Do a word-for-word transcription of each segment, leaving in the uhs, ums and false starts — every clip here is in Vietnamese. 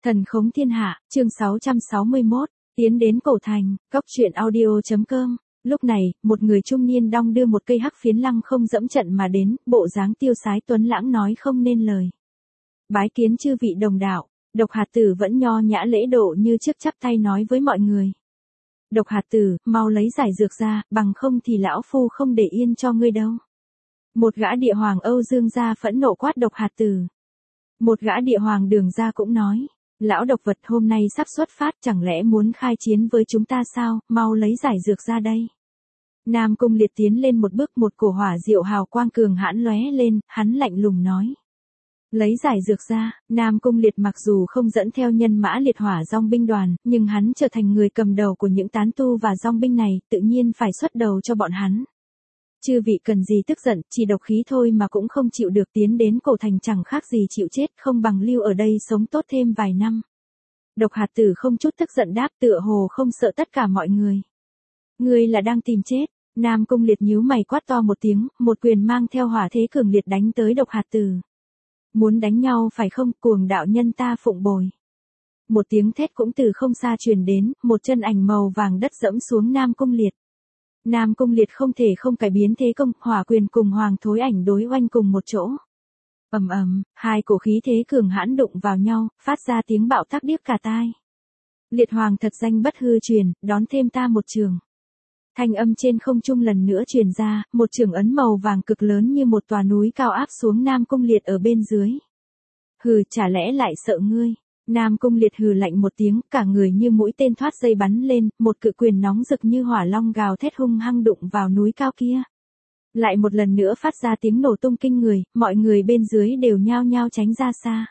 Thần khống thiên hạ, chương sáu trăm sáu mươi mốt, tiến đến cổ thành, cốc truyện audio.com. Lúc này, một người trung niên đong đưa một cây hắc phiến lăng không dẫm trận mà đến, bộ dáng tiêu sái tuấn lãng nói không nên lời. Bái kiến chư vị đồng đạo, Độc Hạt Tử vẫn nho nhã lễ độ như trước chắp tay nói với mọi người. Độc Hạt Tử, mau lấy giải dược ra, bằng không thì lão phu không để yên cho ngươi đâu. Một gã địa hoàng Âu Dương gia phẫn nộ quát Độc Hạt Tử. Một gã địa hoàng Đường gia cũng nói. Lão độc vật hôm nay sắp xuất phát, chẳng lẽ muốn khai chiến với chúng ta sao, mau lấy giải dược ra đây. Nam Cung Liệt tiến lên một bước, một cổ hỏa diệu hào quang cường hãn lóe lên, hắn lạnh lùng nói. Lấy giải dược ra, Nam Cung Liệt mặc dù không dẫn theo nhân mã liệt hỏa dòng binh đoàn, nhưng hắn trở thành người cầm đầu của những tán tu và dòng binh này, tự nhiên phải xuất đầu cho bọn hắn. Chư vị cần gì tức giận, chỉ độc khí thôi mà cũng không chịu được, tiến đến cổ thành chẳng khác gì chịu chết, không bằng lưu ở đây sống tốt thêm vài năm. Độc Hạt Tử không chút tức giận đáp, tựa hồ không sợ tất cả mọi người. Ngươi là đang tìm chết. Nam Cung Liệt nhíu mày quát to một tiếng, một quyền mang theo hỏa thế cường liệt đánh tới Độc Hạt Tử. Muốn đánh nhau phải không, cuồng đạo nhân ta phụng bồi. Một tiếng thét cũng từ không xa truyền đến, một chân ảnh màu vàng đất dẫm xuống Nam Cung Liệt. Nam Cung Liệt không thể không cải biến thế công, hỏa quyền cùng hoàng thối ảnh đối oanh cùng một chỗ. Ầm ầm, hai cổ khí thế cường hãn đụng vào nhau, phát ra tiếng bạo tắc điếc cả tai. Liệt hoàng thật danh bất hư truyền, đón thêm ta một trường. Thanh âm trên không trung lần nữa truyền ra, một trường ấn màu vàng cực lớn như một tòa núi cao áp xuống Nam Cung Liệt ở bên dưới. Hừ, chả lẽ lại sợ ngươi? Nam Cung Liệt hừ lạnh một tiếng, cả người như mũi tên thoát dây bắn lên, một cự quyền nóng rực như hỏa long gào thét hung hăng đụng vào núi cao kia. Lại một lần nữa phát ra tiếng nổ tung kinh người, mọi người bên dưới đều nhao nhao tránh ra xa.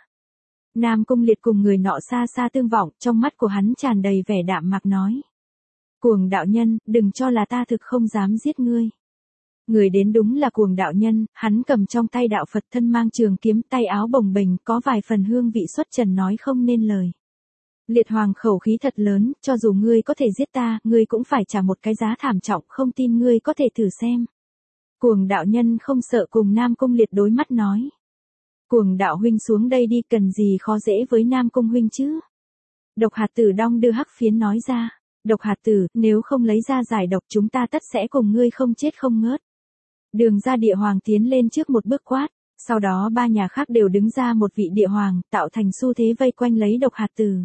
Nam Cung Liệt cùng người nọ xa xa tương vọng, trong mắt của hắn tràn đầy vẻ đạm mạc nói. Cuồng đạo nhân, đừng cho là ta thực không dám giết ngươi. Người đến đúng là cuồng đạo nhân, hắn cầm trong tay đạo Phật, thân mang trường kiếm, tay áo bồng bềnh, có vài phần hương vị xuất trần nói không nên lời. Liệt hoàng khẩu khí thật lớn, cho dù ngươi có thể giết ta, ngươi cũng phải trả một cái giá thảm trọng, không tin ngươi có thể thử xem. Cuồng đạo nhân không sợ cùng Nam Cung Liệt đối mắt nói. Cuồng đạo huynh xuống đây đi, cần gì khó dễ với Nam Cung huynh chứ. Độc Hạt Tử đong đưa hắc phiến nói ra. Độc Hạt Tử, nếu không lấy ra giải độc chúng ta tất sẽ cùng ngươi không chết không ngớt. Đường ra địa hoàng tiến lên trước một bước quát, sau đó ba nhà khác đều đứng ra một vị địa hoàng, tạo thành xu thế vây quanh lấy Độc Hạt Tử.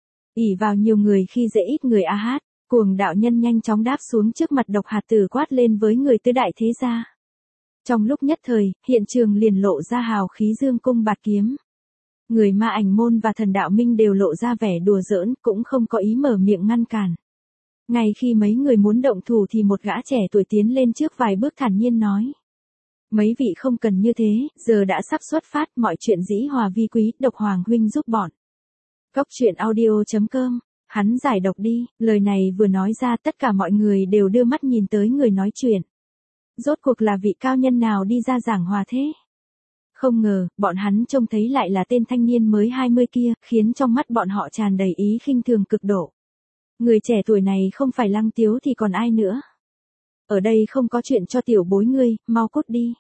ỷ vào nhiều người khi dễ ít người a hát, cuồng đạo nhân nhanh chóng đáp xuống trước mặt Độc Hạt Tử quát lên với người tứ đại thế gia. Trong lúc nhất thời, hiện trường liền lộ ra hào khí dương cung bạt kiếm. Người Ma Ảnh môn và Thần Đạo Minh đều lộ ra vẻ đùa giỡn, cũng không có ý mở miệng ngăn cản. Ngay khi mấy người muốn động thủ thì một gã trẻ tuổi tiến lên trước vài bước thản nhiên nói. Mấy vị không cần như thế, giờ đã sắp xuất phát, mọi chuyện dĩ hòa vi quý, Độc Hoàng huynh giúp bọn. Cốc truyện audio.com, hắn giải độc đi, lời này vừa nói ra tất cả mọi người đều đưa mắt nhìn tới người nói chuyện. Rốt cuộc là vị cao nhân nào đi ra giảng hòa thế? Không ngờ, bọn hắn trông thấy lại là tên thanh niên mới hai mươi kia, khiến trong mắt bọn họ tràn đầy ý khinh thường cực độ. Người trẻ tuổi này không phải Lăng Tiếu thì còn ai nữa. Ở đây không có chuyện cho tiểu bối ngươi, mau cút đi.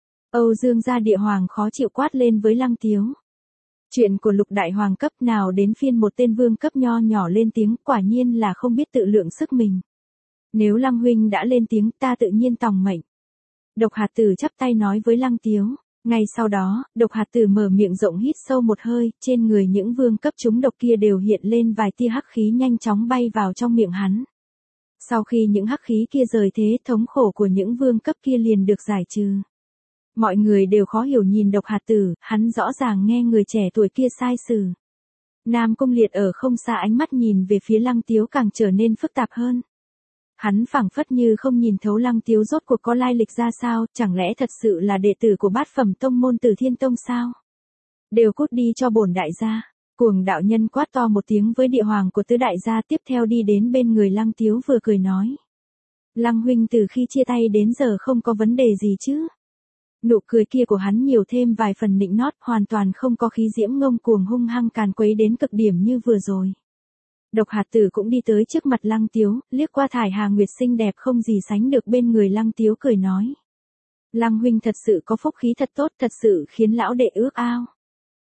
Âu Dương gia địa hoàng khó chịu quát lên với Lăng Tiếu. Chuyện của lục đại hoàng cấp nào đến phiên một tên vương cấp nho nhỏ lên tiếng, quả nhiên là không biết tự lượng sức mình. Nếu Lăng huynh đã lên tiếng ta tự nhiên tòng mệnh. Độc Hạt Tử chắp tay nói với Lăng Tiếu. Ngay sau đó, Độc Hạt Tử mở miệng rộng hít sâu một hơi, trên người những vương cấp trúng độc kia đều hiện lên vài tia hắc khí nhanh chóng bay vào trong miệng hắn. Sau khi những hắc khí kia rời thế, thống khổ của những vương cấp kia liền được giải trừ. Mọi người đều khó hiểu nhìn Độc Hạt Tử, hắn rõ ràng nghe người trẻ tuổi kia sai sử. Nam Cung Liệt ở không xa ánh mắt nhìn về phía Lăng Tiếu càng trở nên phức tạp hơn. Hắn phảng phất như không nhìn thấu Lăng Tiếu rốt cuộc có lai lịch ra sao, chẳng lẽ thật sự là đệ tử của bát phẩm tông môn Tử Thiên Tông sao? Đều cút đi cho bổn đại gia. Cuồng đạo nhân quát to một tiếng với địa hoàng của tứ đại gia, tiếp theo đi đến bên người Lăng Tiếu vừa cười nói. Lăng huynh từ khi chia tay đến giờ không có vấn đề gì chứ? Nụ cười kia của hắn nhiều thêm vài phần nịnh nót, hoàn toàn không có khí diễm ngông cuồng hung hăng càn quấy đến cực điểm như vừa rồi. Độc Hạt Tử cũng đi tới trước mặt Lăng Tiếu, liếc qua thải hà nguyệt xinh đẹp không gì sánh được bên người Lăng Tiếu cười nói. Lăng huynh thật sự có phúc khí thật tốt, thật sự khiến lão đệ ước ao.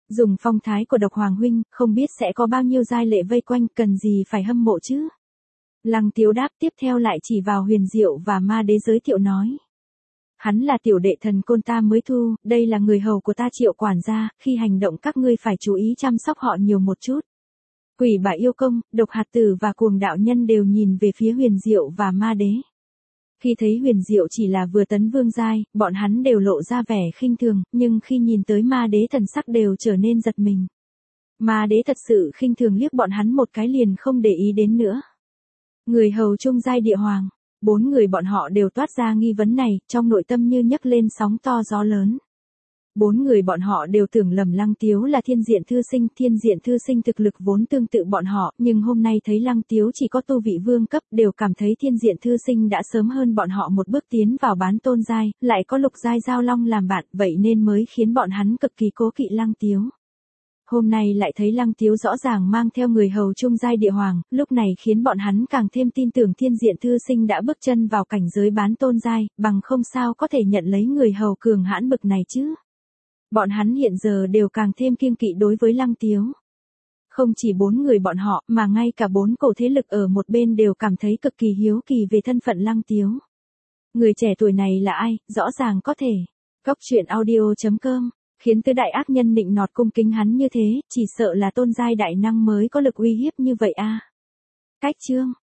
Dùng phong thái của Độc Hoàng huynh, không biết sẽ có bao nhiêu giai lệ vây quanh, cần gì phải hâm mộ chứ? Lăng Tiếu đáp, tiếp theo lại chỉ vào Huyền Diệu và Ma Đế giới thiệu nói. Hắn là tiểu đệ thần côn ta mới thu, đây là người hầu của ta Triệu quản gia, khi hành động các ngươi phải chú ý chăm sóc họ nhiều một chút. Quỷ Bà Yêu Công, Độc Hạt Tử và Cuồng Đạo Nhân đều nhìn về phía Huyền Diệu và Ma Đế. Khi thấy Huyền Diệu chỉ là vừa tấn vương giai, bọn hắn đều lộ ra vẻ khinh thường, nhưng khi nhìn tới Ma Đế thần sắc đều trở nên giật mình. Ma Đế thật sự khinh thường liếc bọn hắn một cái liền không để ý đến nữa. Người hầu trung giai địa hoàng, bốn người bọn họ đều toát ra nghi vấn này, trong nội tâm như nhấc lên sóng to gió lớn. Bốn người bọn họ đều tưởng lầm Lăng Tiếu là Thiên Diện Thư Sinh, Thiên Diện Thư Sinh thực lực vốn tương tự bọn họ, nhưng hôm nay thấy Lăng Tiếu chỉ có tu vị vương cấp, đều cảm thấy Thiên Diện Thư Sinh đã sớm hơn bọn họ một bước tiến vào bán tôn giai, lại có lục giai giao long làm bạn, vậy nên mới khiến bọn hắn cực kỳ cố kỵ Lăng Tiếu. Hôm nay lại thấy Lăng Tiếu rõ ràng mang theo người hầu trung giai địa hoàng, lúc này khiến bọn hắn càng thêm tin tưởng Thiên Diện Thư Sinh đã bước chân vào cảnh giới bán tôn giai, bằng không sao có thể nhận lấy người hầu cường hãn bực này chứ. Bọn hắn hiện giờ đều càng thêm kiêng kỵ đối với Lăng Tiếu. Không chỉ bốn người bọn họ, mà ngay cả bốn cổ thế lực ở một bên đều cảm thấy cực kỳ hiếu kỳ về thân phận Lăng Tiếu. Người trẻ tuổi này là ai, rõ ràng có thể. Cóc truyện audio chấm com, khiến tứ đại ác nhân nịnh nọt cung kính hắn như thế, chỉ sợ là tôn giai đại năng mới có lực uy hiếp như vậy a. Cách chương